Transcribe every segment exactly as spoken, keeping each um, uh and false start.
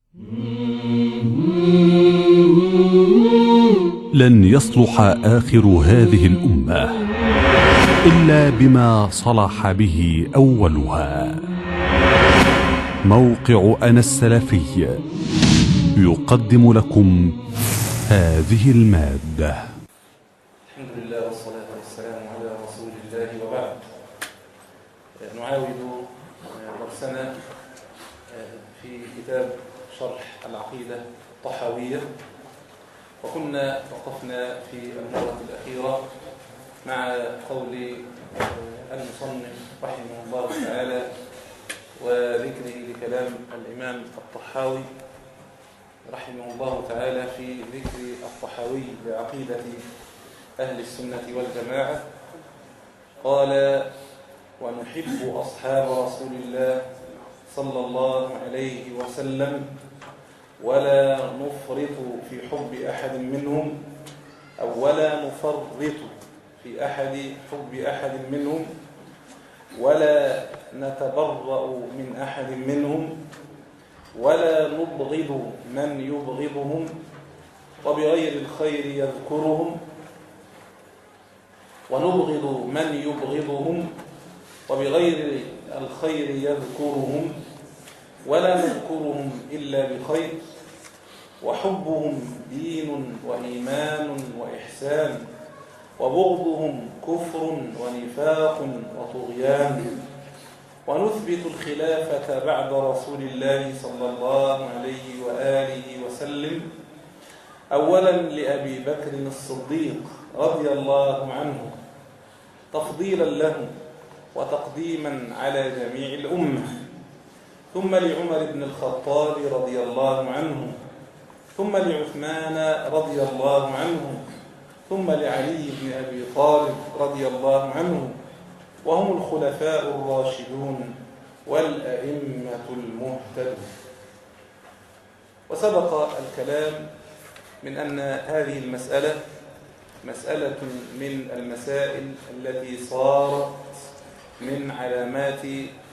لن يصلح آخر هذه الأمة إلا بما صلح به أولها. موقع أنا السلفي يقدم لكم هذه المادة. الحمد لله والصلاة والسلام على رسول الله وبعد. نعاود درسنا في كتاب شرح العقيدة الطحاوية، وكنا وقفنا في المرة الأخيرة مع قول المصنف رحمه الله تعالى وذكره لكلام الإمام الطحاوي رحمه الله تعالى في ذكر الطحاوي لعقيدة أهل السنة والجماعة. قال: ونحب أصحاب رسول الله صلى الله عليه وسلم ولا نفرط في حب أحد منهم أو ولا نفرط في أحد حب أحد منهم ولا نتبرأ من أحد منهم ولا نبغض من يبغضهم وبغير الخير يذكرهم ونبغض من يبغضهم وبغير الخير يذكرهم ولا نذكرهم إلا بخير وحبهم دين وإيمان وإحسان وبغضهم كفر ونفاق وطغيان ونثبت الخلافة بعد رسول الله صلى الله عليه وآله وسلم أولا لأبي بكر الصديق رضي الله عنه تفضيلا له وتقديما على جميع الأمة، ثم لعمر بن الخطاب رضي الله عنه، ثم لعثمان رضي الله عنه، ثم لعلي بن أبي طالب رضي الله عنه، وهم الخلفاء الراشدون والأئمة المهتدون. وسبق الكلام من أن هذه المسألة مسألة من المسائل التي صارت من علامات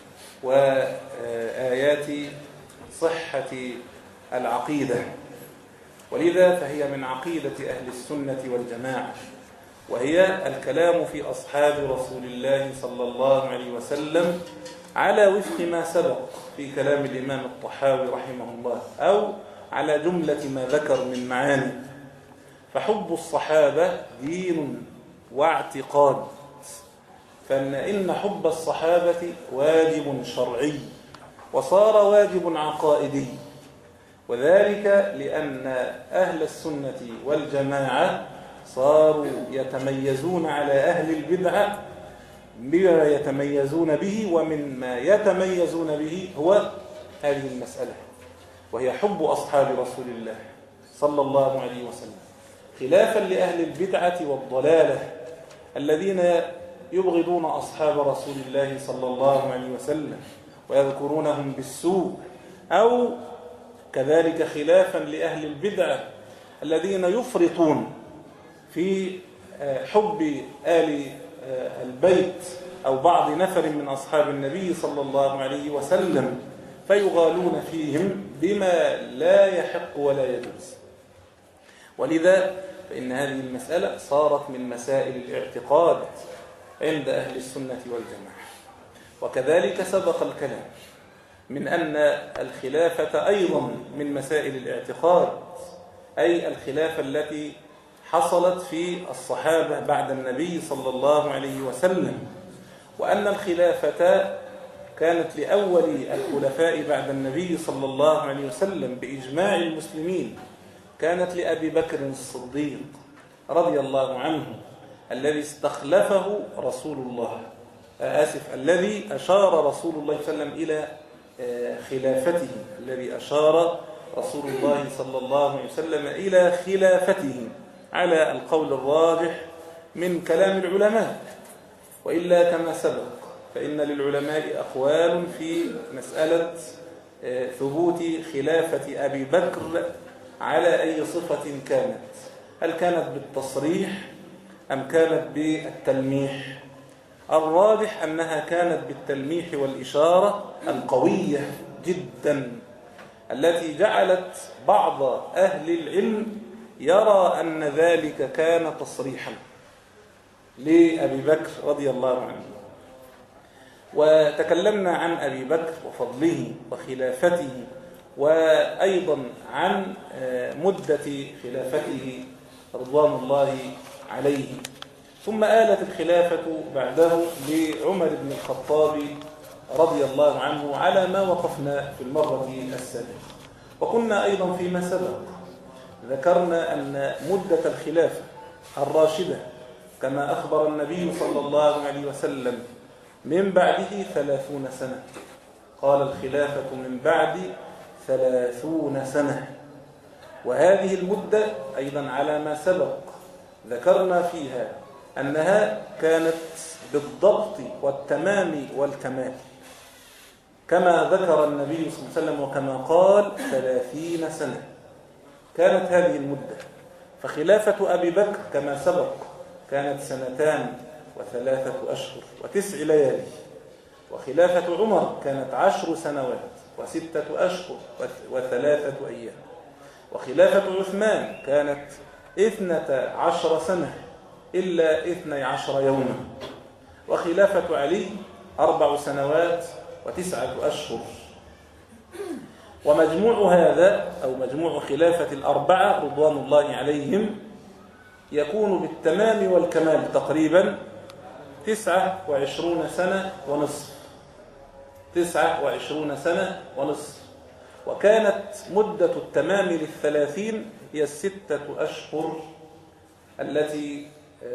وآيات صحة العقيدة، ولذا فهي من عقيدة أهل السنة والجماعة، وهي الكلام في أصحاب رسول الله صلى الله عليه وسلم على وفق ما سبق في كلام الإمام الطحاوي رحمه الله، أو على جملة ما ذكر من معاني. فحب الصحابة دين واعتقاد، فإن إن حب الصحابة واجب شرعي وصار واجب عقائدي، وذلك لأن أهل السنة والجماعة صاروا يتميزون على أهل البدعة بما يتميزون به، ومن ما يتميزون به هو هذه المسألة، وهي حب أصحاب رسول الله صلى الله عليه وسلم، خلافا لأهل البدعة والضلالة الذين يبغضون أصحاب رسول الله صلى الله عليه وسلم ويذكرونهم بالسوء، أو كذلك خلافا لأهل البدعة الذين يفرطون في حب آل البيت أو بعض نفر من أصحاب النبي صلى الله عليه وسلم، فيغالون فيهم بما لا يحق ولا يجوز. ولذا فإن هذه المسألة صارت من مسائل الاعتقاد عند أهل السنة والجماعة. وكذلك سبق الكلام من أن الخلافة أيضا من مسائل الاعتقاد، أي الخلافة التي حصلت في الصحابة بعد النبي صلى الله عليه وسلم، وأن الخلافة كانت لأول الخلفاء بعد النبي صلى الله عليه وسلم بإجماع المسلمين، كانت لأبي بكر الصديق رضي الله عنه الذي استخلفه رسول الله آسف الذي أشار رسول الله صلى الله عليه وسلم إلى خلافته الذي أشار رسول الله صلى الله عليه وسلم إلى خلافته على القول الراجح من كلام العلماء. وإلا كما سبق فإن للعلماء أقوال في مسألة ثبوت خلافة أبي بكر على أي صفة كانت، هل كانت بالتصريح أم كانت بالتلميح؟ الراجح أنها كانت بالتلميح والإشارة القوية جدا التي جعلت بعض أهل العلم يرى أن ذلك كان تصريحا لأبي بكر رضي الله عنه. وتكلمنا عن أبي بكر وفضله وخلافته، وأيضا عن مدة خلافته رضوان الله عليه. ثم آلت الخلافة بعده لعمر بن الخطاب رضي الله عنه على ما وقفنا في المرة السابقة. وكنا أيضا فيما سبق ذكرنا أن مدة الخلافة الراشدة كما أخبر النبي صلى الله عليه وسلم من بعده ثلاثون سنة. قال الخلافة من بعد ثلاثون سنة. وهذه المدة أيضا على ما سبق ذكرنا فيها أنها كانت بالضبط والتمام والكمال كما ذكر النبي صلى الله عليه وسلم وكما قال ثلاثين سنة كانت هذه المدة. فخلافة أبي بكر كما سبق كانت سنتان وثلاثة أشهر وتسع ليالي، وخلافة عمر كانت عشر سنوات وستة أشهر وثلاثة أيام، وخلافة عثمان كانت اثنتا عشر سنة إلا اثني عشر يوما، وخلافة علي أربع سنوات وتسعة أشهر. ومجموع هذا أو مجموع خلافة الأربعة رضوان الله عليهم يكون بالتمام والكمال تقريبا تسعة وعشرون سنة ونصف تسعة وعشرون سنة ونصف. وكانت مدة التمام للثلاثين هي الستة أشهر التي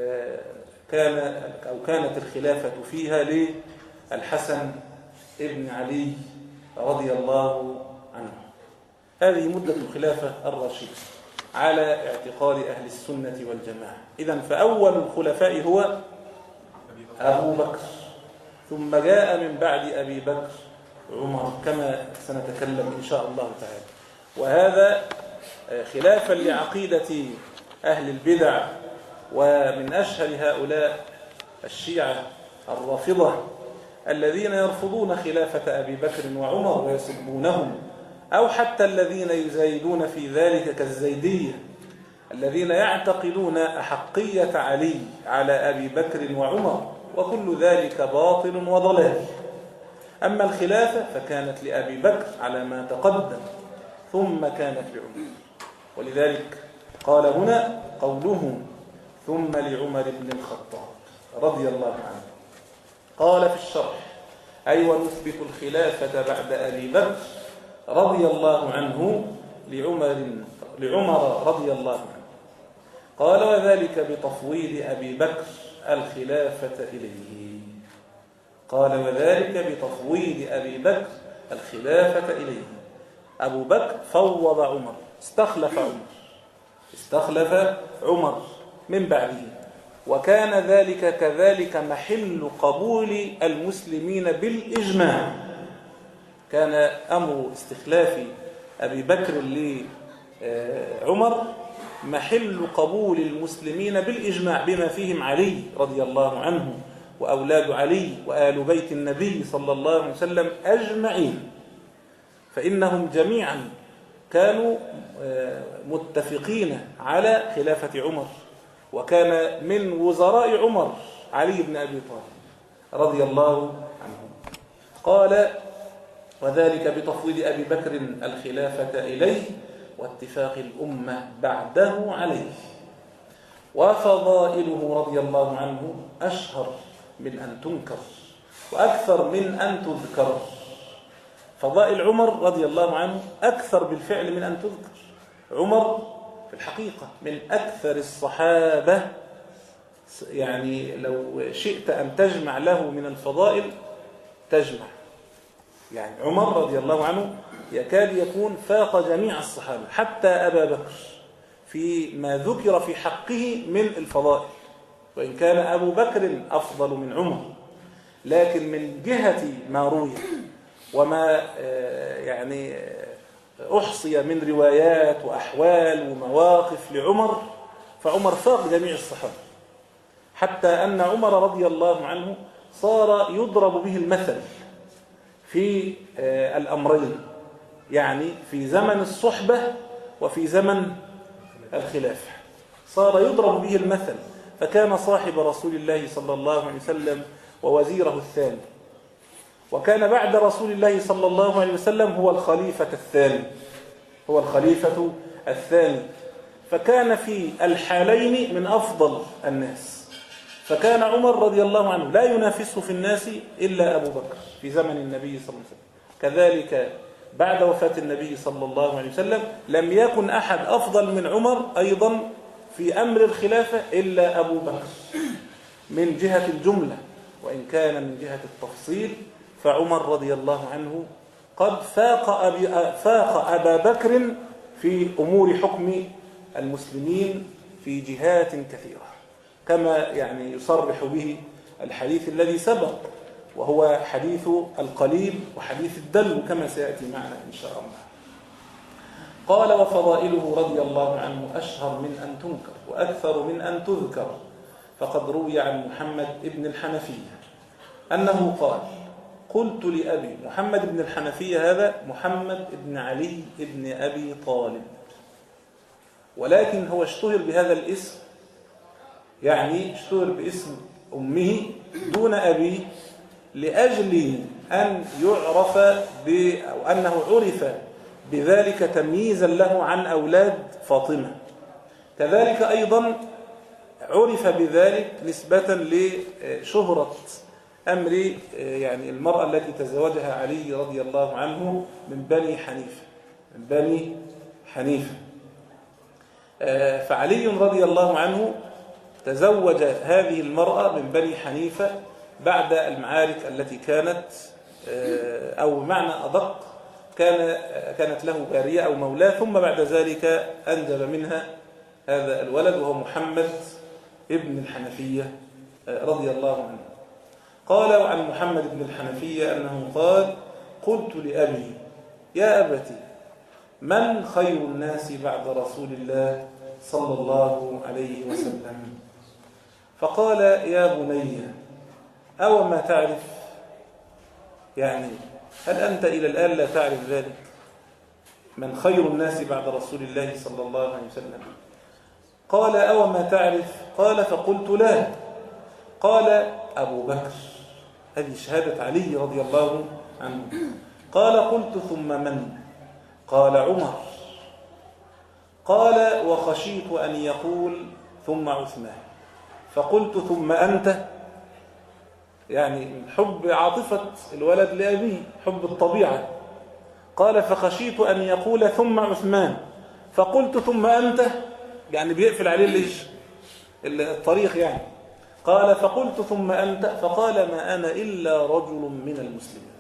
كان أو كانت الخلافة فيها للحسن ابن علي رضي الله عنه. هذه مدة الخلافة الراشدة على اعتقاد أهل السنة والجماعة. إذن فأول الخلفاء هو أبو بكر، ثم جاء من بعد أبي بكر عمر كما سنتكلم إن شاء الله تعالى. وهذا خلافا لعقيدة أهل البدع، ومن أشهر هؤلاء الشيعة الرافضة الذين يرفضون خلافة أبي بكر وعمر ويسبونهم، أو حتى الذين يزايدون في ذلك كالزيدية الذين يعتقدون أحقية علي على أبي بكر وعمر، وكل ذلك باطل وضلال. أما الخلافة فكانت لأبي بكر على ما تقدم، ثم كانت لعمر. ولذلك قال هنا قوله ثم لعمر بن الخطاب رضي الله عنه. قال في الشرح أي ونثبت الخلافة بعد أبي بكر رضي الله عنه لعمر لعمر رضي الله عنه. قال وذلك بتفويض أبي بكر الخلافة إليه. قال وذلك بتفويض أبي بكر الخلافة إليه. أبو بكر فوض عمر، استخلف عمر استخلف عمر من بعده، وكان ذلك كذلك محل قبول المسلمين بالإجماع. كان أمر استخلاف أبي بكر لعمر محل قبول المسلمين بالإجماع، بما فيهم علي رضي الله عنه وأولاد علي وآل بيت النبي صلى الله عليه وسلم أجمعين، فإنهم جميعا كانوا متفقين على خلافة عمر. وكان من وزراء عمر علي بن أبي طالب رضي الله عنه. قال وذلك بتفويض أبي بكر الخلافة إليه واتفاق الأمة بعده عليه. وفضائله رضي الله عنه أشهر من أن تنكر وأكثر من أن تذكر. فضائل عمر رضي الله عنه أكثر بالفعل من أن تذكر. عمر في الحقيقة من أكثر الصحابة، يعني لو شئت أن تجمع له من الفضائل تجمع. يعني عمر رضي الله عنه يكاد يكون فاق جميع الصحابة حتى أبا بكر فيما ذكر في حقه من الفضائل، وإن كان أبو بكر أفضل من عمر، لكن من جهة ما روي وما يعني أحصي من روايات وأحوال ومواقف لعمر، فعمر فاق جميع الصحابة، حتى أن عمر رضي الله عنه صار يضرب به المثل في الأمرين. يعني في زمن الصحبة وفي زمن الخلافة، صار يضرب به المثل، فكان صاحب رسول الله صلى الله عليه وسلم ووزيره الثاني، وكان بعد رسول الله صلى الله عليه وسلم هو الخليفة الثاني هو الخليفة الثاني فكان في الحالين من أفضل الناس. فكان عمر رضي الله عنه لا ينافسه في الناس إلا أبو بكر في زمن النبي صلى الله عليه وسلم، كذلك بعد وفاة النبي صلى الله عليه وسلم لم يكن أحد أفضل من عمر أيضا في أمر الخلافة إلا أبو بكر من جهة الجملة، وإن كان من جهة التفصيل فعمر رضي الله عنه قد فاق, أبي فاق أبا بكر في أمور حكم المسلمين في جهات كثيرة، كما يعني يصرح به الحديث الذي سبق، وهو حديث القليب وحديث الدلو كما سيأتي معنا إن شاء الله. قال: وفضائله رضي الله عنه أشهر من أن تنكر وأكثر من أن تذكر، فقد روي عن محمد بن الحنفية أنه قال: قلت لأبي، محمد بن الحنفية هذا محمد بن علي بن أبي طالب، ولكن هو اشتهر بهذا الاسم، يعني اشتهر باسم أمه دون أبيه لأجل أن يعرف أو أنه عرف بذلك تمييزا له عن أولاد فاطمة. كذلك أيضا عرف بذلك نسبة لشهرة أمر يعني المرأة التي تزوجها علي رضي الله عنه من بني حنيفة من بني حنيفة فعلي رضي الله عنه تزوج هذه المرأة من بني حنيفة بعد المعارك التي كانت، أو معنى أدق كان كانت له جارية أو مولاه، ثم بعد ذلك أنجب منها هذا الولد وهو محمد ابن الحنفية رضي الله عنه. قال عن محمد بن الحنفية أنه قال: قلت لأبي: يا أبتي، من خير الناس بعد رسول الله صلى الله عليه وسلم؟ فقال: يا بني، أو ما تعرف؟ يعني هل أنت إلى الآن لا تعرف ذلك؟ من خير الناس بعد رسول الله صلى الله عليه وسلم؟ قال: أو ما تعرف؟ قال: فقلت لا. قال: أبو بكر. هذه شهادة علي رضي الله عنه. قال: قلت ثم من؟ قال: عمر. قال: وخشيت أن يقول ثم عثمان. فقلت: ثم أنت؟ يعني حب عاطفة الولد لأبيه، حب الطبيعة. قال: فخشيت أن يقول ثم عثمان. فقلت: ثم أنت؟ يعني بيقفل عليه ليش الطريق يعني. قال: فقلت: ثم أنت؟ فقال: ما أنا إلا رجل من المسلمين.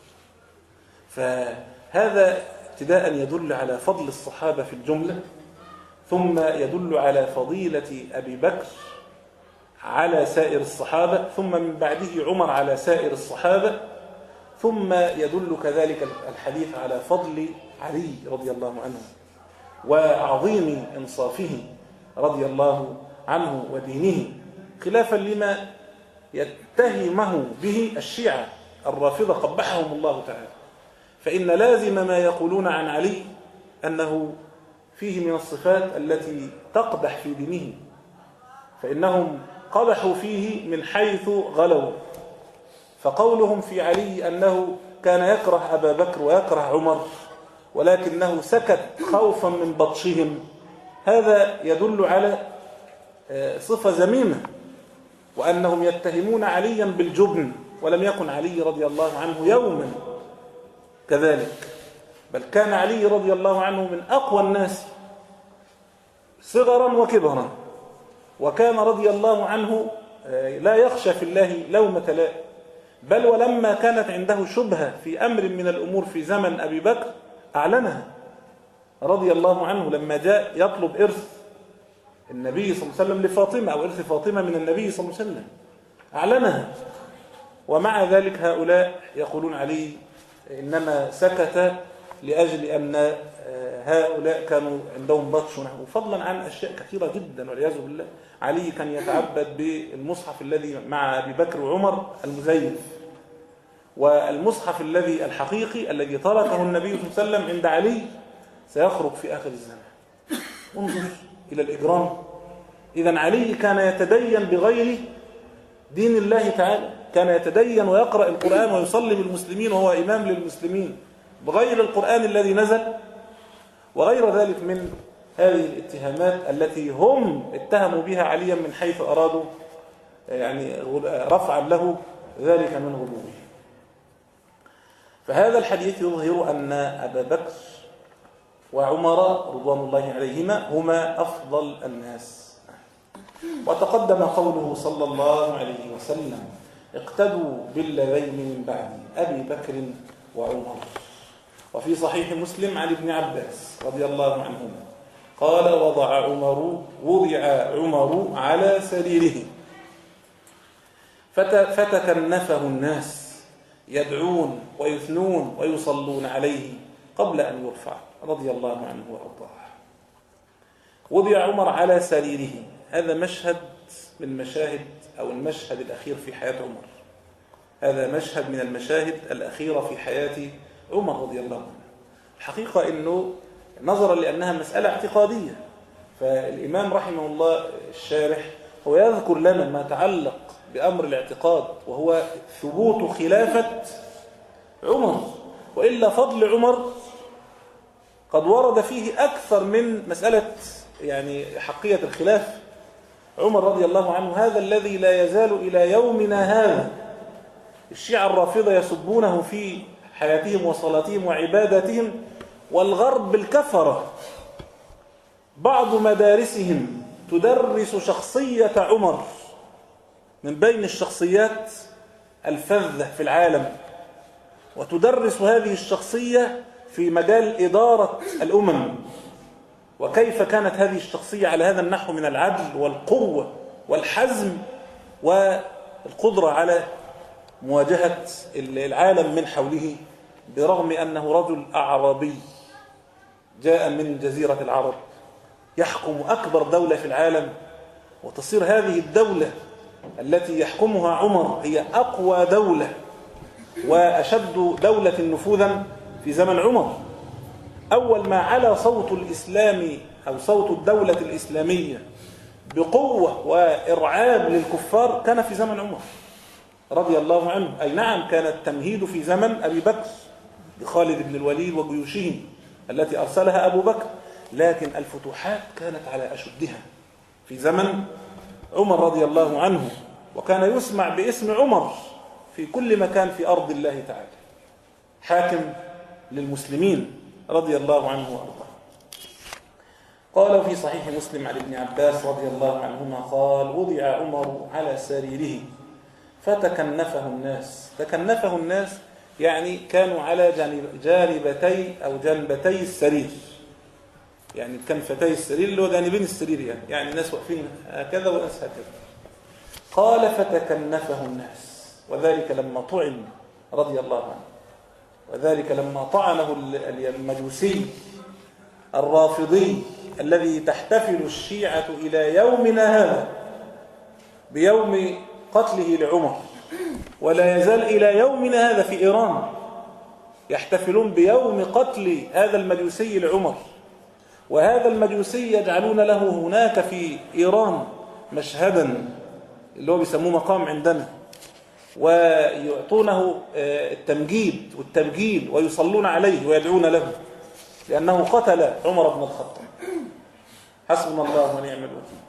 فهذا ابتداء يدل على فضل الصحابة في الجملة، ثم يدل على فضيلة أبي بكر على سائر الصحابة، ثم من بعده عمر على سائر الصحابة، ثم يدل كذلك الحديث على فضل علي رضي الله عنه وعظيم إنصافه رضي الله عنه ودينه، خلافا لما يتهمه به الشيعة الرافضة قبحهم الله تعالى. فإن لازم ما يقولون عن علي أنه فيه من الصفات التي تقدح في دينه، فإنهم قدحوا فيه من حيث غلوا. فقولهم في علي أنه كان يكره أبا بكر ويكره عمر ولكنه سكت خوفا من بطشهم، هذا يدل على صفة ذميمة، وأنهم يتهمون عليا بالجبن، ولم يكن علي رضي الله عنه يوما كذلك، بل كان علي رضي الله عنه من أقوى الناس صغرا وكبرا، وكان رضي الله عنه لا يخشى في الله لومة لائم، بل ولما كانت عنده شبهة في أمر من الأمور في زمن أبي بكر أعلنها رضي الله عنه، لما جاء يطلب إرث النبي صلى الله عليه وسلم لفاطمة أو إرث فاطمة من النبي صلى الله عليه وسلم أعلنها. ومع ذلك هؤلاء يقولون علي إنما سكت لأجل أن هؤلاء كانوا عندهم بطش ونحو، فضلا عن أشياء كثيرة جدا والعياذ بالله. علي كان يتعبد بالمصحف الذي مع أبي بكر وعمر المزيف، والمصحف الذي الحقيقي الذي تركه النبي صلى الله عليه وسلم عند علي سيخرج في آخر الزمان. انظر إلى الإجرام. إذن علي كان يتدين بغير دين الله تعالى، كان يتدين ويقرأ القرآن ويصلي بالمسلمين وهو إمام للمسلمين بغير القرآن الذي نزل، وغير ذلك من هذه الاتهامات التي هم اتهموا بها عليا من حيث أرادوا يعني رفعا له ذلك من غلوه. فهذا الحديث يظهر أن أبا بكر وعمر رضوان الله عليهما هما أفضل الناس. وتقدم قوله صلى الله عليه وسلم: اقتدوا بالذين من بعد أبي بكر وعمر. وفي صحيح مسلم عن ابن عباس رضي الله عنهما قال: وضع عمر وضع عمر على سريره فتكنفه الناس يدعون ويثنون ويصلون عليه قبل أن يرفع رضي الله عنه وأرضاه. وضع عمر على سريره، هذا مشهد من مشاهد أو المشهد الأخير في حياة عمر، هذا مشهد من المشاهد الأخيرة في حياة عمر رضي الله عنه. الحقيقة أنه نظرا لأنها مسألة اعتقادية، فالإمام رحمه الله الشارح هو يذكر لنا ما تعلق بأمر الاعتقاد وهو ثبوت خلافة عمر، وإلا فضل عمر قد ورد فيه أكثر من مسألة يعني حقية الخلاف. عمر رضي الله عنه هذا الذي لا يزال إلى يومنا هذا الشيعة الرافضة يسبونه في حياتهم وصلاتهم وعباداتهم، والغرب بالكفرة بعض مدارسهم تدرس شخصية عمر من بين الشخصيات الفذة في العالم، وتدرس هذه الشخصية في مجال إدارة الأمم، وكيف كانت هذه الشخصية على هذا النحو من العدل والقوة والحزم والقدرة على مواجهة العالم من حوله، برغم أنه رجل أعرابي جاء من جزيرة العرب يحكم أكبر دولة في العالم، وتصير هذه الدولة التي يحكمها عمر هي أقوى دولة وأشد دولة نفوذا في زمن عمر. أول ما علا صوت الإسلام أو صوت الدولة الإسلامية بقوة وإرعاب للكفار كان في زمن عمر رضي الله عنه. أي نعم، كان التمهيد في زمن أبي بكر بخالد بن الوليد وجيوشه التي أرسلها أبو بكر، لكن الفتوحات كانت على أشدها في زمن عمر رضي الله عنه، وكان يسمع باسم عمر في كل مكان في أرض الله تعالى، حاكم للمسلمين رضي الله عنه وأرضاه. قال في صحيح مسلم عن ابن عباس رضي الله عنهما قال: وضع عمر على سريره فتكنفه الناس. تكنفه الناس يعني كانوا على جانب جانبتي أو جنبتي السرير، يعني كنفتي السرير اللي هو جانبين السرير، يعني يعني الناس واقفين هكذا وناس هكذا. قال: فتكنفه الناس، وذلك لما طعن رضي الله عنه، وذلك لما طعنه المجوسي الرافضي الذي تحتفل الشيعة إلى يومنا هذا بيوم قتله لعمر، ولا يزال إلى يومنا هذا في إيران يحتفلون بيوم قتل هذا المجوسي لعمر، وهذا المجوسي يجعلون له هناك في إيران مشهدا اللي هو بيسموه مقام عندنا، ويعطونه التمجيد والتبجيل ويصلون عليه ويدعون له لأنه قتل عمر بن الخطاب. حسبنا الله ونعم الوكيل.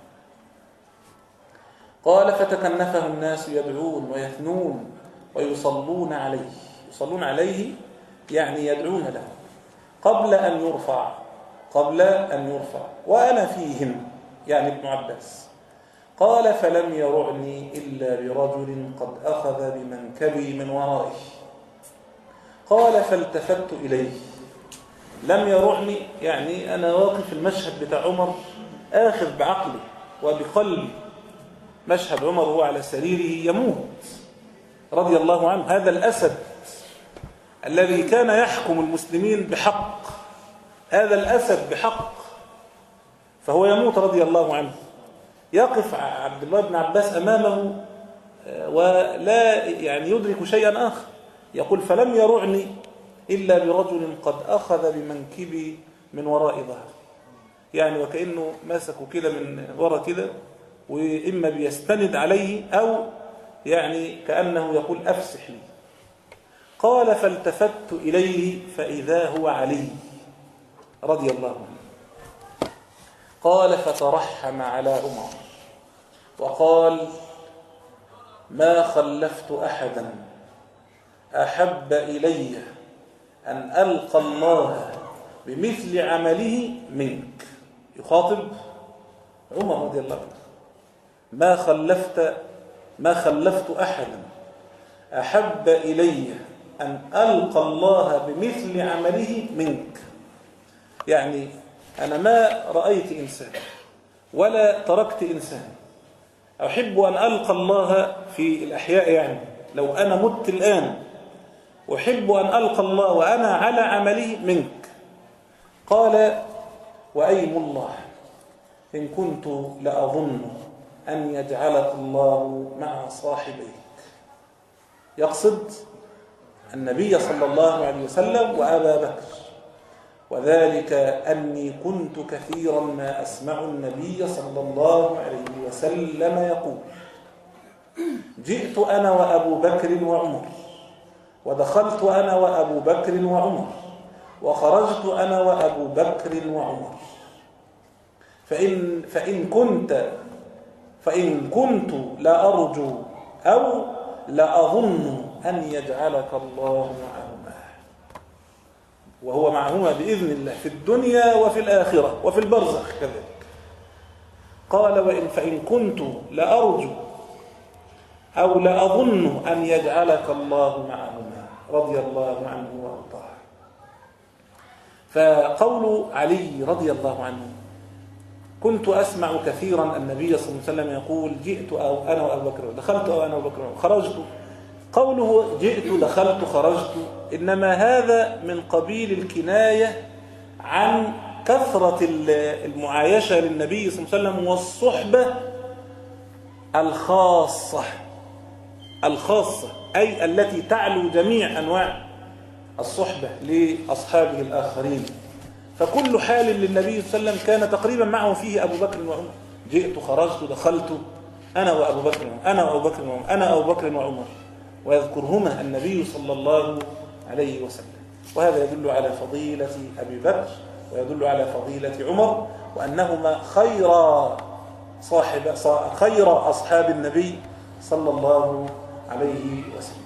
قال: فتكنفه الناس يدعون ويثنون ويصلون عليه. يصلون عليه يعني يدعون له قبل أن يرفع قبل أن يرفع وأنا فيهم، يعني ابن عباس. قال: فلم يرعني إلا برجل قد أخذ بمنكبي من ورائي. قال: فالتفت إليه. لم يرعني يعني أنا واقف المشهد بتاع عمر آخذ بعقلي وبقلبي، مشهد عمر هو على سريره يموت رضي الله عنه، هذا الأسد الذي كان يحكم المسلمين بحق، هذا الأسد بحق، فهو يموت رضي الله عنه. يقف عبد الله بن عباس أمامه ولا يعني يدرك شيئا آخر، يقول فلم يرعني إلا برجل قد أخذ بمنكبي من وراء ظهري، يعني وكأنه ماسكه كده من وراء كده، وإما بيستند عليه أو يعني كأنه يقول أفسح لي. قال فالتفت إليه فإذا هو علي رضي الله عنه. قال فترحم على عمر وقال ما خلفت أحدا أحب إلي أن ألقى الله بمثل عمله منك. يخاطب عمر رضي الله عنه، ما خلفت ما خلفت أحدا أحب إلي أن ألقى الله بمثل عمله منك. يعني أنا ما رأيت إنسان ولا تركت إنسان أحب أن ألقى الله في الأحياء، يعني لو أنا مت الآن أحب أن ألقى الله وأنا على عمله منك. قال وأيم الله إن كنت لأظن أن يجعلك الله مع صاحبيك. يقصد النبي صلى الله عليه وسلم وأبا بكر، وذلك أني كنت كثيرا ما أسمع النبي صلى الله عليه وسلم يقول جئت أنا وأبو بكر وعمر، ودخلت أنا وأبو بكر وعمر، وخرجت أنا وأبو بكر وعمر، فإن, فإن كنت فإن كنت لأرجو أو لأظن أن يجعلك الله معهما، وهو معهما بإذن الله في الدنيا وفي الآخرة وفي البرزخ كذلك. قال وإن فإن كنت لأرجو أو لأظن أن يجعلك الله معهما رضي الله عنه وارضاه. فقول علي رضي الله عنه كنت أسمع كثيرا النبي صلى الله عليه وسلم يقول جئت أو أنا وأبو بكر، دخلت أو أنا وأبو بكر، خرجت. قوله جئت دخلت خرجت إنما هذا من قبيل الكناية عن كثرة المعايشة للنبي صلى الله عليه وسلم والصحبة الخاصة الخاصة أي التي تعلو جميع أنواع الصحبة لأصحابه الآخرين. فكل حال للنبي صلى الله عليه وسلم كان تقريبا معه فيه أبو بكر وعمر. جئت خرجت دخلت أنا وأبو بكر أنا وأبو بكر وعمر أنا أبو بكر وعمر، ويذكرهما النبي صلى الله عليه وسلم. وهذا يدل على فضيلة أبي بكر ويدل على فضيلة عمر، وأنهما خير صاحب خير أصحاب النبي صلى الله عليه وسلم.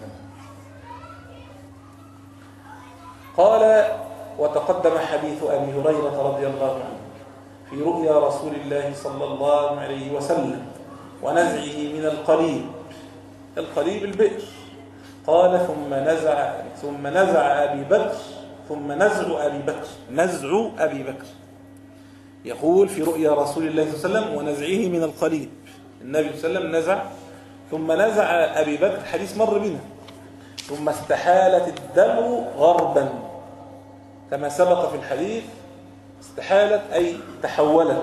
قال وتقدم حديث أبي هريرة رضي الله عنه في رؤيا رسول الله صلى الله عليه وسلم ونزعه من القليب. القليب البئر. قال ثم نزع ثم نزع أبي بكر ثم نزع أبي بكر نزع أبي بكر يقول في رؤيا رسول الله صلى الله عليه وسلم ونزعه من القليب. النبي صلى الله عليه وسلم نزع ثم نزع أبي بكر، حديث مر بنا. ثم استحالت الدلو غربا كما سبق في الحديث. استحالت أي تحولت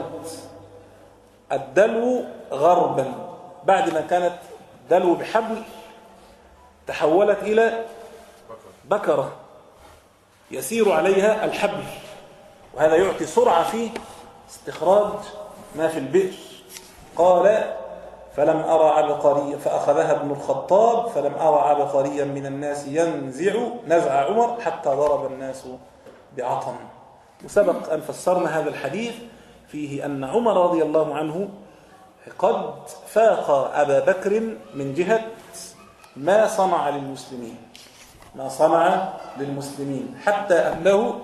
الدلو غربا، بعد ما كانت دلو بحبل تحولت إلى بكرة يسير عليها الحبل، وهذا يعطي سرعة في استخراج ما في البئر. قال فلم أرى عبقريا فأخذها ابن الخطاب فلم أرى عبقريا من الناس ينزع نزع عمر حتى ضرب الناس بعطن. وسبق أن فسرنا هذا الحديث فيه أن عمر رضي الله عنه قد فاق أبا بكر من جهة ما صنع للمسلمين ما صنع للمسلمين حتى أنه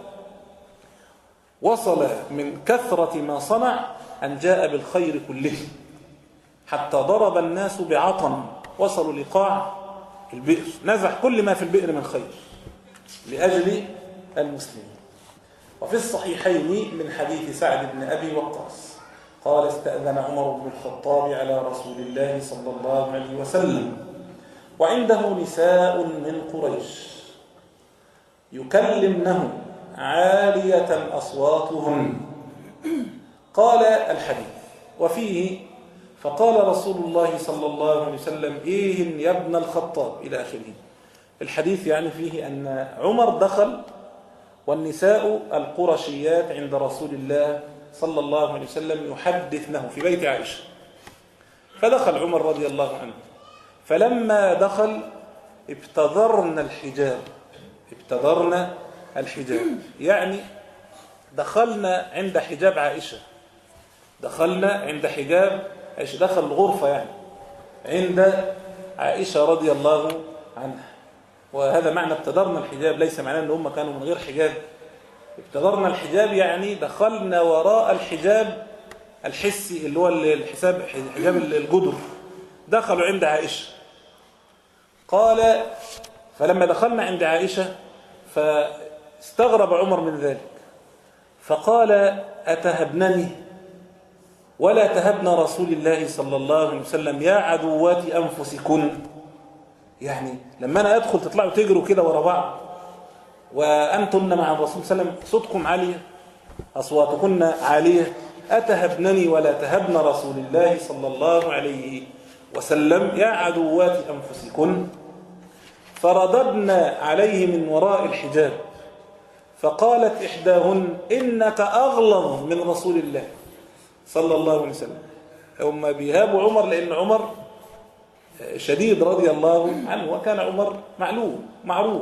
وصل من كثرة ما صنع أن جاء بالخير كله، حتى ضرب الناس بعطن، وصلوا لقاع البئر، نزع كل ما في البئر من خير لأجل المسلمين. وفي الصحيحين من حديث سعد بن أبي وقاص قال استأذن عمر بن الخطاب على رسول الله صلى الله عليه وسلم وعنده نساء من قريش يكلمنه عالية أصواتهن. قال الحديث وفيه فقال رسول الله صلى الله عليه وسلم إيه يا ابن الخطاب إلى آخره. الحديث يعني فيه أن عمر دخل والنساء القرشيات عند رسول الله صلى الله عليه وسلم يحدثنه في بيت عائشة، فدخل عمر رضي الله عنه، فلما دخل ابتدرنا الحجاب ابتدرنا الحجاب يعني دخلنا عند حجاب عائشة دخلنا عند حجاب عائشة دخل الغرفة يعني عند عائشة رضي الله عنها. وهذا معنى ابتدرنا الحجاب، ليس معناه ان هم كانوا من غير حجاب. ابتدرنا الحجاب يعني دخلنا وراء الحجاب الحسي اللي هو الحساب حجاب الجدر، دخلوا عند عائشة. قال فلما دخلنا عند عائشة فاستغرب عمر من ذلك، فقال أتهبنني ولا تهبن رسول الله صلى الله عليه وسلم يا عدوات أنفسكن؟ يعني لما أنا أدخل تطلعوا تجروا كده ورا بعض وأنتن مع الرسول صلى الله عليه وسلم صوتكم عالية أصواتكن عالية، أتهبنني ولا تهبن رسول الله صلى الله عليه وسلم يا عدوات أنفسكن؟ فرددنا عليه من وراء الحجاب، فقالت إحداهن إنك أغلظ من رسول الله صلى الله عليه وسلم. هم بيهابوا عمر لأن عمر شديد رضي الله عنه، وكان عمر معلوم معروف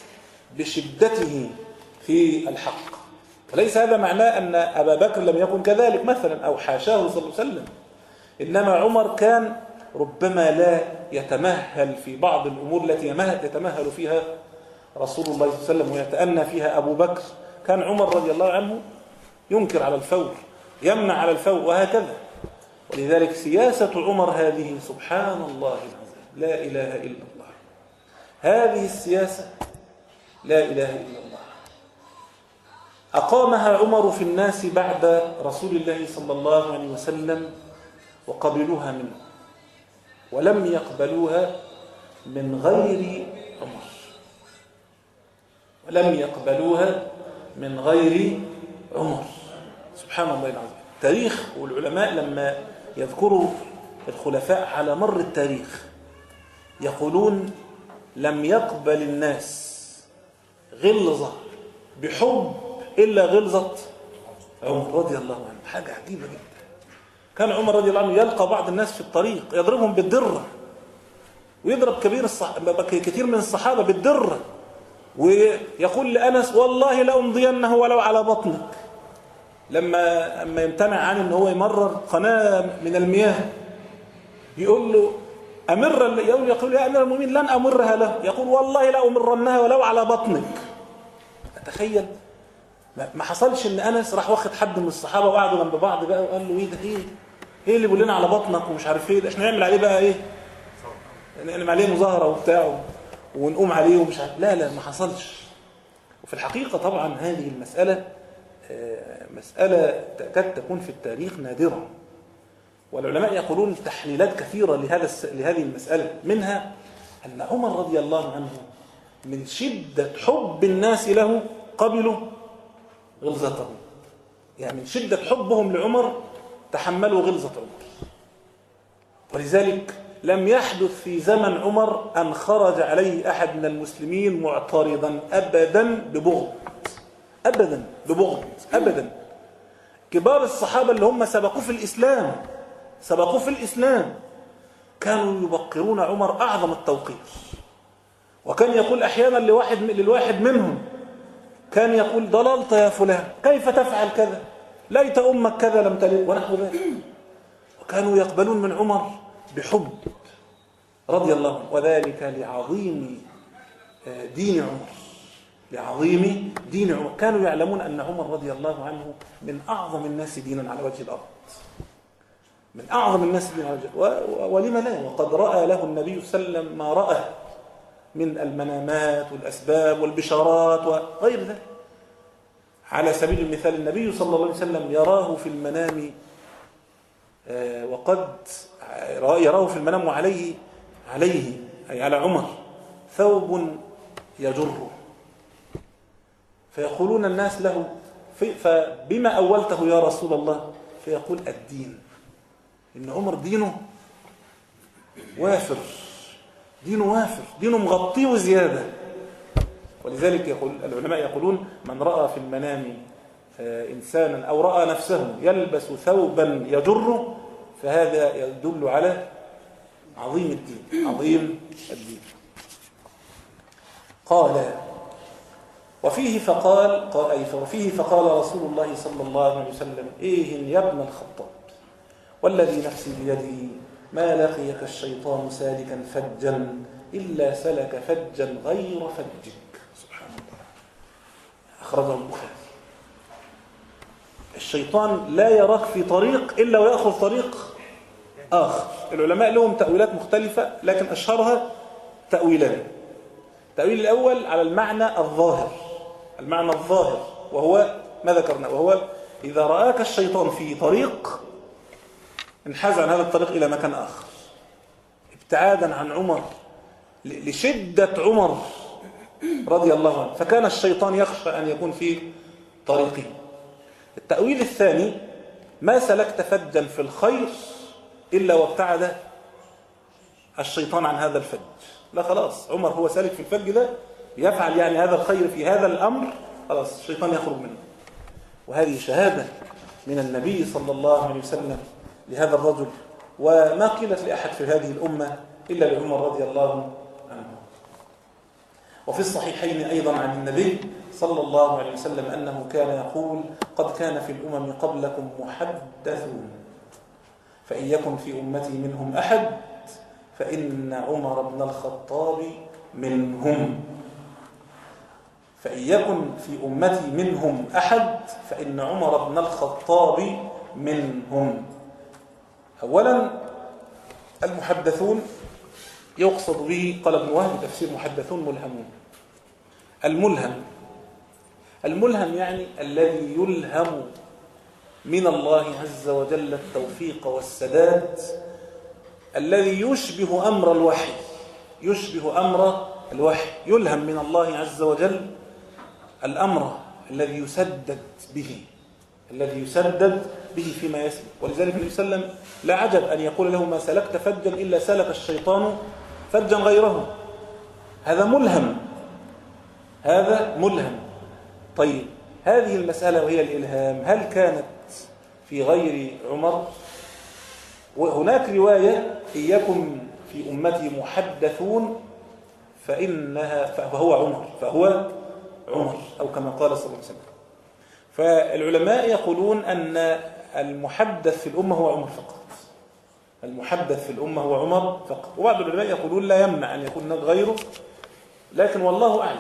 بشدته في الحق، وليس هذا معناه أن أبا بكر لم يكن كذلك مثلا أو حاشاه صلى الله عليه وسلم، إنما عمر كان ربما لا يتمهل في بعض الأمور التي يتمهل فيها رسول الله صلى الله عليه وسلم ويتأنى فيها أبو بكر. كان عمر رضي الله عنه ينكر على الفور، يمنع على الفور، وهكذا. ولذلك سياسة عمر هذه سبحان الله العظيم لا إله إلا الله، هذه السياسة لا إله إلا الله أقامها عمر في الناس بعد رسول الله صلى الله عليه وسلم وقبلوها منه، ولم يقبلوها من غير عمر ولم يقبلوها من غير عمر سبحان الله العظيم. التاريخ والعلماء لما يذكروا الخلفاء على مر التاريخ يقولون لم يقبل الناس غلظة بحب إلا غلظة عمر رضي الله عنه. حاجة عجيبة جدا. كان عمر رضي الله عنه يلقى بعض الناس في الطريق يضربهم بالدرة، ويضرب كبير الصح... كثير من الصحابة بالدرة، ويقول لأنس والله لأمضينه ولو على بطنك. لما أما يمتنع عن أنه هو يمرر قناة من المياه يقول له أمر، يقول يا أمير المؤمنين لن أمرها له، يقول والله لأمرنها ولو على بطنك. تخيل ما حصلش ان انس راح واخد حد من الصحابه وقعدوا جنب بعض بقى وقال له ايه ده ايه ايه اللي بيقول لنا على بطنك ومش عارف ايه ده، احنا نعمل عليه بقى ايه، نعمل عليه مظاهره وبتاع ونقوم عليه ومش عارف. لا لا ما حصلش. وفي الحقيقه طبعا هذه المساله مساله تكاد تكون في التاريخ نادره، والعلماء يقولون تحليلات كثيره لهذا لهذه المساله، منها ان عمر رضي الله عنه من شده حب الناس له قبلوا غلظته، يعني من شدة حبهم لعمر تحملوا غلظة عمر. ولذلك لم يحدث في زمن عمر أن خرج عليه أحد من المسلمين معترضا أبدا ببغض أبدا ببغض أبدا. كبار الصحابة اللي هم سبقوا في الإسلام سبقوا في الإسلام كانوا يبقرون عمر أعظم التوقير، وكان يقول أحيانا لواحد للواحد منهم كان يقول ضللت يا فلان كيف تفعل كذا، ليت أمك كذا لم تلد ونحو ذلك. وكانوا يقبلون من عمر بحب رضي الله عنه، وذلك لعظيم دين عمر لعظيم دين عمر. كانوا يعلمون أن عمر رضي الله عنه من أعظم الناس دينا على وجه الأرض، من أعظم الناس دينا على وجه الأرض. ولم لا، وقد رأى له النبي صلى الله عليه وسلم ما رأى من المنامات والأسباب والبشارات وغير ذلك. على سبيل المثال النبي صلى الله عليه وسلم يراه في المنام وقد يراه في المنام وعليه عليه أي على عمر ثوب يجره، فيقولون الناس له فبما أولته يا رسول الله؟ فيقول الدين، إن عمر دينه وافر دينه وافر، دينه مغطيه وزيادة. ولذلك يقول العلماء يقولون من رأى في المنام إنسانا أو رأى نفسه يلبس ثوبا يجره فهذا يدل على عظيم الدين، عظيم الدين. قال وفيه فقال أي وفيه فقال رسول الله صلى الله عليه وسلم إيه يا ابن الخطاب والذي نفسي بيده ما لقيك الشيطان سالكا فجا إلا سلك فجا غير فجك. سبحان الله. أخرجه البخاري. الشيطان لا يراك في طريق إلا ويأخذ طريق آخر. العلماء لهم تأويلات مختلفة لكن أشهرها تأويلان. التأويل الأول على المعنى الظاهر، المعنى الظاهر وهو ما ذكرنا، وهو إذا رآك الشيطان في طريق انحاز عن هذا الطريق إلى مكان آخر ابتعادا عن عمر لشدة عمر رضي الله عنه، فكان الشيطان يخشى أن يكون في طريقه. التأويل الثاني ما سلكت فجا في الخير إلا وابتعد الشيطان عن هذا الفج. لا خلاص عمر هو سالك في الفج ده يفعل يعني هذا الخير في هذا الأمر، خلاص الشيطان يخرج منه. وهذه شهادة من النبي صلى الله عليه وسلم لهذا الرجل، وما قيلت لأحد في هذه الأمة إلا لعمر رضي الله عنه. وفي الصحيحين أيضا عن النبي صلى الله عليه وسلم أنه كان يقول قد كان في الأمم قبلكم محدثون فإن يكن في أمتي منهم أحد فإن عمر بن الخطاب منهم. فإن يكن في أمتي منهم أحد فإن عمر بن الخطاب منهم. أولا المحدثون يقصد به قال ابن وهب تفسير محدثون ملهمون. الملهم الملهم يعني الذي يلهم من الله عز وجل التوفيق والسداد، الذي يشبه أمر الوحي، يشبه أمر الوحي، يلهم من الله عز وجل الأمر الذي يسدد به، الذي يسدد به فيما يسلك. ولذلك النبي صلى الله عليه وسلم لا عجب أن يقول له ما سلكت فجا إلا سلك الشيطان فجا غيره. هذا ملهم، هذا ملهم. طيب هذه المسألة وهي الإلهام هل كانت في غير عمر؟ وهناك رواية إن يكن في أمتي محدثون فإنها فهو عمر فهو عمر أو كما قال صلى الله عليه وسلم. فالعلماء يقولون أن المحدث في الأمة هو عمر فقط، المحدث في الأمة هو عمر فقط. وبعض العلماء يقولون لا يمنع أن يكون غيره، لكن والله أعلم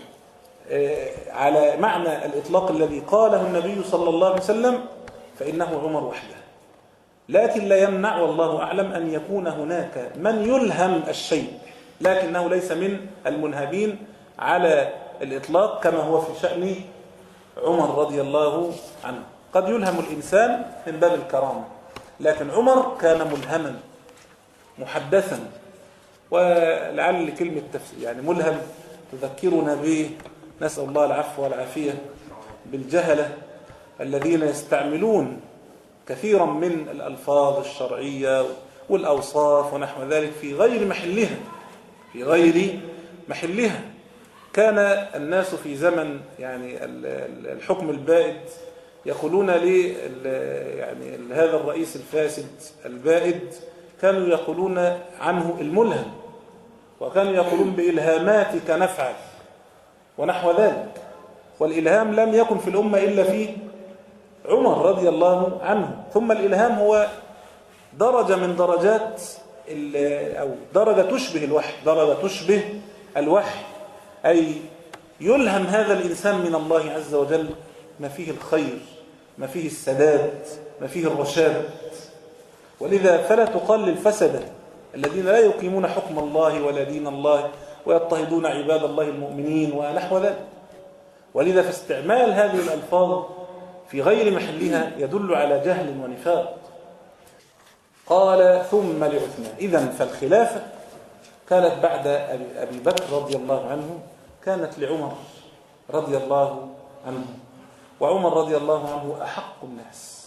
على معنى الإطلاق الذي قاله النبي صلى الله عليه وسلم فإنه عمر وحده. لكن لا يمنع والله أعلم أن يكون هناك من يلهم الشيء لكنه ليس من المنهبين على الإطلاق كما هو في شأن عمر رضي الله عنه. قد يلهم الإنسان من باب الكرامة، لكن عمر كان ملهما محدثا. ولعل كلمة تفسير يعني ملهم تذكرنا به، نسأل الله العفو والعافية، بالجهلة الذين يستعملون كثيرا من الألفاظ الشرعية والأوصاف ونحو ذلك في غير محلها، في غير محلها. كان الناس في زمن يعني الحكم البائد يقولون لي يعني هذا الرئيس الفاسد البائد كانوا يقولون عنه الملهم، وكانوا يقولون بإلهاماتك نفعل ونحو ذلك. والإلهام لم يكن في الأمة إلا في عمر رضي الله عنه. ثم الإلهام هو درجة من درجات أو درجة تشبه الوحي، درجة تشبه الوحي، أي يلهم هذا الإنسان من الله عز وجل ما فيه الخير، ما فيه السداد، ما فيه الرشاد. ولذا فلا تقل الفسدة الذين لا يقيمون حكم الله ولا دين الله ويضطهدون عباد الله المؤمنين ونحو ذلك. ولذا فاستعمال هذه الألفاظ في غير محلها يدل على جهل ونفاق. قال ثم لعثمان. إذن فالخلافة كانت بعد أبي بكر رضي الله عنه كانت لعمر رضي الله عنه، وعمر رضي الله عنه أحق الناس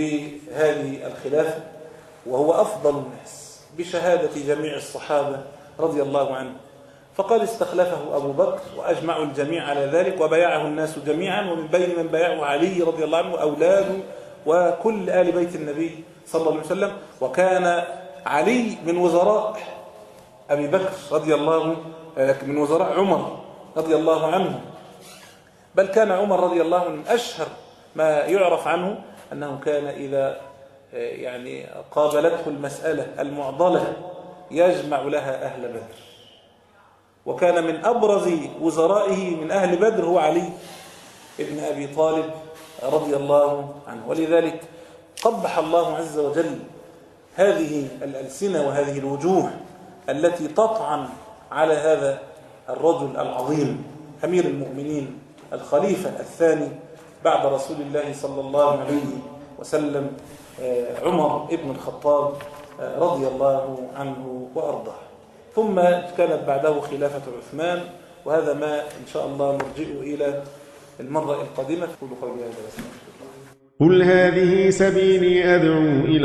بهذه الخلافة، وهو أفضل الناس بشهادة جميع الصحابة رضي الله عنه، فقد استخلفه أبو بكر وأجمعوا الجميع على ذلك وبايعه الناس جميعا، ومن بين من بايعه علي رضي الله عنه وأولاده وكل آل بيت النبي صلى الله عليه وسلم. وكان علي من وزراء أبي بكر رضي الله من وزراء عمر رضي الله عنه، بل كان عمر رضي الله عنه من أشهر ما يعرف عنه أنه كان إذا يعني قابلته المسألة المعضلة يجمع لها أهل بدر، وكان من أبرز وزرائه من أهل بدر هو علي ابن أبي طالب رضي الله عنه. ولذلك قبح الله عز وجل هذه الألسنة وهذه الوجوه التي تطعن على هذا الرجل العظيم أمير المؤمنين الخليفة الثاني بعد رسول الله صلى الله عليه وسلم، عمر ابن الخطاب رضي الله عنه وأرضاه. ثم كانت بعده خلافة عثمان، وهذا ما إن شاء الله نرجئ إلى المرة القادمة. قولوا قولي هذا واستغفر الله. قل هذه سبيلي أدعو إلى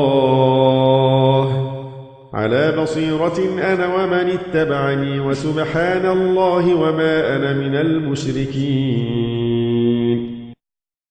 الله على بصيرة أنا ومن اتبعني، وسبحان الله وما أنا من المشركين.